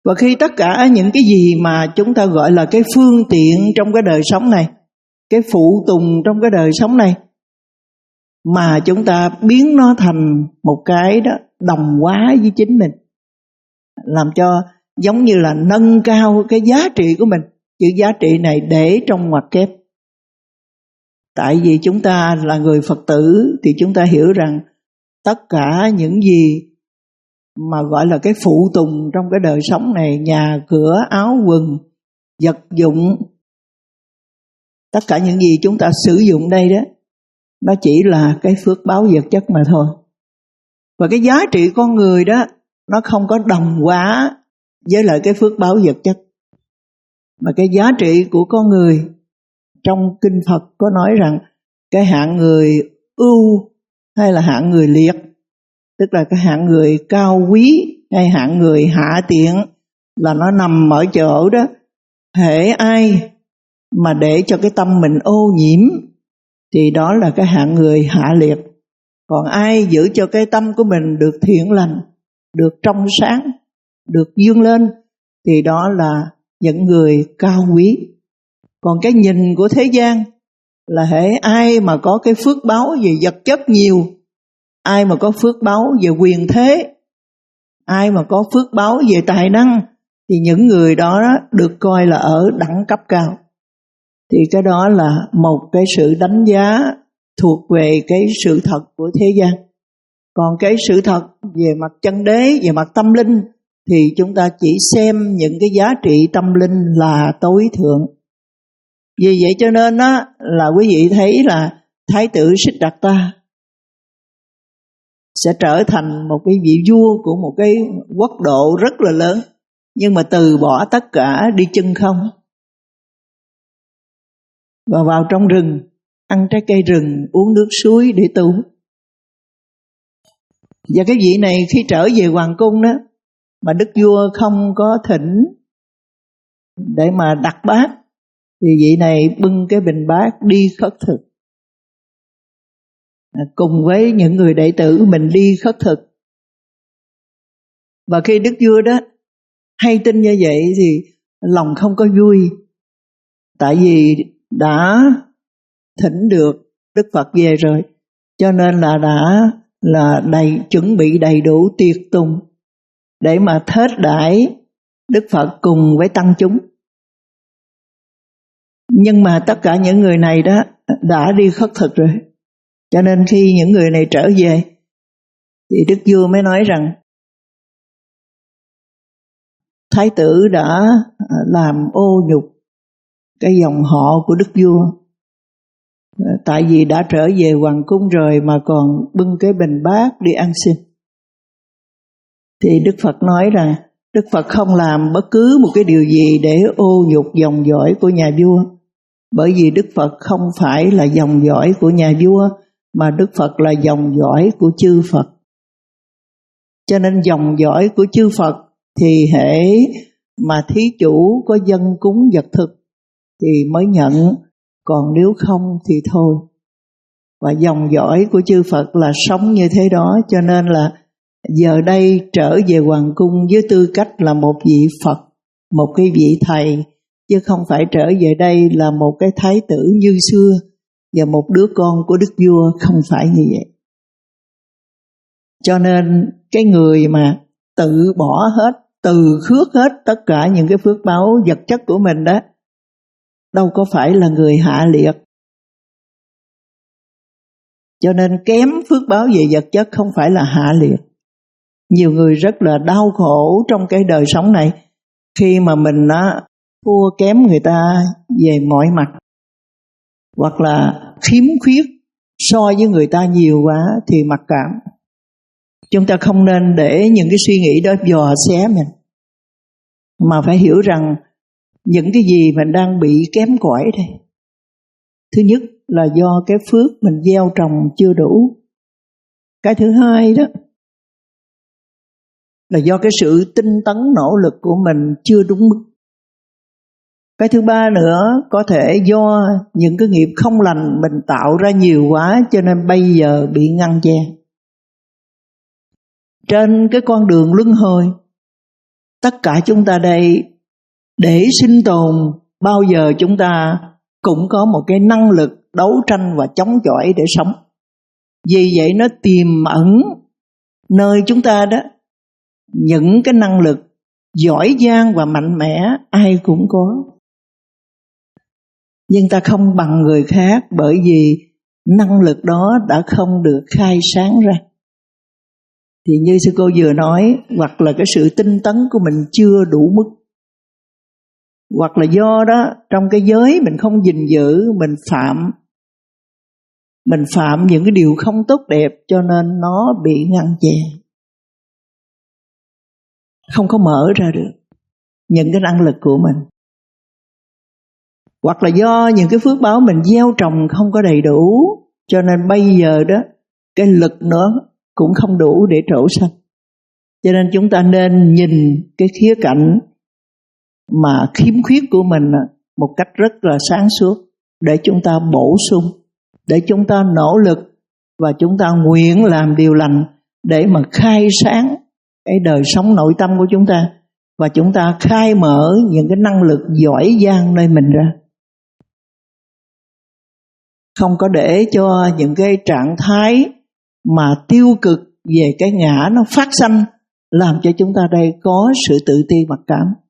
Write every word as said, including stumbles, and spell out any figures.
Và khi tất cả những cái gì mà chúng ta gọi là cái phương tiện trong cái đời sống này, cái phụ tùng trong cái đời sống này, mà chúng ta biến nó thành một cái đó đồng hóa với chính mình, làm cho giống như là nâng cao cái giá trị của mình. Chữ giá trị này để trong ngoặc kép. Tại vì chúng ta là người Phật tử thì chúng ta hiểu rằng tất cả những gì mà gọi là cái phụ tùng trong cái đời sống này, nhà cửa, áo quần, vật dụng, tất cả những gì chúng ta sử dụng đây đó, nó chỉ là cái phước báo vật chất mà thôi. Và cái giá trị con người đó, nó không có đồng hóa với lại cái phước báo vật chất. Mà cái giá trị của con người, trong Kinh Phật có nói rằng cái hạng người ưu hay là hạng người liệt, tức là cái hạng người cao quý hay hạng người hạ tiện, là nó nằm ở chỗ đó. Hễ ai mà để cho cái tâm mình ô nhiễm thì đó là cái hạng người hạ liệt. Còn ai giữ cho cái tâm của mình được thiện lành, được trong sáng, được dương lên, thì đó là những người cao quý. Còn cái nhìn của thế gian là hễ ai mà có cái phước báo về vật chất nhiều, ai mà có phước báo về quyền thế, ai mà có phước báo về tài năng, thì những người đó được coi là ở đẳng cấp cao. Thì cái đó là một cái sự đánh giá thuộc về cái sự thật của thế gian. Còn cái sự thật về mặt chân đế, về mặt tâm linh, thì chúng ta chỉ xem những cái giá trị tâm linh là tối thượng. Vì vậy cho nên đó, là quý vị thấy là Thái tử Siddhartha sẽ trở thành một cái vị vua của một cái quốc độ rất là lớn, nhưng mà từ bỏ tất cả đi chân không, và vào trong rừng ăn trái cây rừng, uống nước suối để tu. Và cái vị này khi trở về hoàng cung đó, mà đức vua không có thỉnh để mà đặt bát, thì vị này bưng cái bình bát đi khất thực, cùng với những người đệ tử mình đi khất thực. Và khi đức vua đó hay tin như vậy thì lòng không có vui, tại vì đã thỉnh được Đức Phật về rồi, cho nên là đã là đầy chuẩn bị đầy đủ tiệc tùng để mà thết đãi Đức Phật cùng với tăng chúng. Nhưng mà tất cả những người này đó đã đi khất thực rồi, cho nên khi những người này trở về thì đức vua mới nói rằng thái tử đã làm ô nhục cái dòng họ của đức vua, tại vì đã trở về hoàng cung rồi mà còn bưng cái bình bát đi ăn xin. Thì Đức Phật nói rằng Đức Phật không làm bất cứ một cái điều gì để ô nhục dòng dõi của nhà vua, bởi vì Đức Phật không phải là dòng dõi của nhà vua, mà Đức Phật là dòng dõi của chư Phật. Cho nên dòng dõi của chư Phật thì hễ mà thí chủ có dâng cúng vật thực thì mới nhận, còn nếu không thì thôi. Và dòng dõi của chư Phật là sống như thế đó, cho nên là giờ đây trở về hoàng cung với tư cách là một vị Phật, một cái vị thầy, chứ không phải trở về đây là một cái thái tử như xưa và một đứa con của đức vua, không phải như vậy. Cho nên cái người mà tự bỏ hết, từ khước hết tất cả những cái phước báo vật chất của mình đó, đâu có phải là người hạ liệt. Cho nên kém phước báo về vật chất không phải là hạ liệt. Nhiều người rất là đau khổ trong cái đời sống này khi mà mình á, thua kém người ta về mọi mặt, hoặc là khiếm khuyết so với người ta nhiều quá thì mặc cảm. Chúng ta không nên để những cái suy nghĩ đó dò xé mình, mà phải hiểu rằng những cái gì mình đang bị kém cỏi đây, thứ nhất là do cái phước mình gieo trồng chưa đủ. Cái thứ hai đó là do cái sự tinh tấn nỗ lực của mình chưa đúng mức. Cái thứ ba nữa có thể do những cái nghiệp không lành mình tạo ra nhiều quá, cho nên bây giờ bị ngăn che. Trên cái con đường luân hồi tất cả chúng ta đây để sinh tồn bao giờ chúng ta cũng có một cái năng lực đấu tranh và chống chọi để sống. Vì vậy nó tiềm ẩn nơi chúng ta đó những cái năng lực giỏi giang và mạnh mẽ ai cũng có. Nhưng ta không bằng người khác bởi vì năng lực đó đã không được khai sáng ra. Thì như sư cô vừa nói, hoặc là cái sự tinh tấn của mình chưa đủ mức, hoặc là do đó trong cái giới mình không gìn giữ, mình phạm mình phạm những cái điều không tốt đẹp cho nên nó bị ngăn chặn, không có mở ra được những cái năng lực của mình. Hoặc là do những cái phước báo mình gieo trồng không có đầy đủ, cho nên bây giờ đó cái lực nữa cũng không đủ để trổ xanh. Cho nên chúng ta nên nhìn cái khía cạnh mà khiếm khuyết của mình một cách rất là sáng suốt để chúng ta bổ sung, để chúng ta nỗ lực và chúng ta nguyện làm điều lành để mà khai sáng cái đời sống nội tâm của chúng ta, và chúng ta khai mở những cái năng lực giỏi giang nơi mình ra. Không có để cho những cái trạng thái mà tiêu cực về cái ngã nó phát sanh, làm cho chúng ta đây có sự tự ti mặc cảm.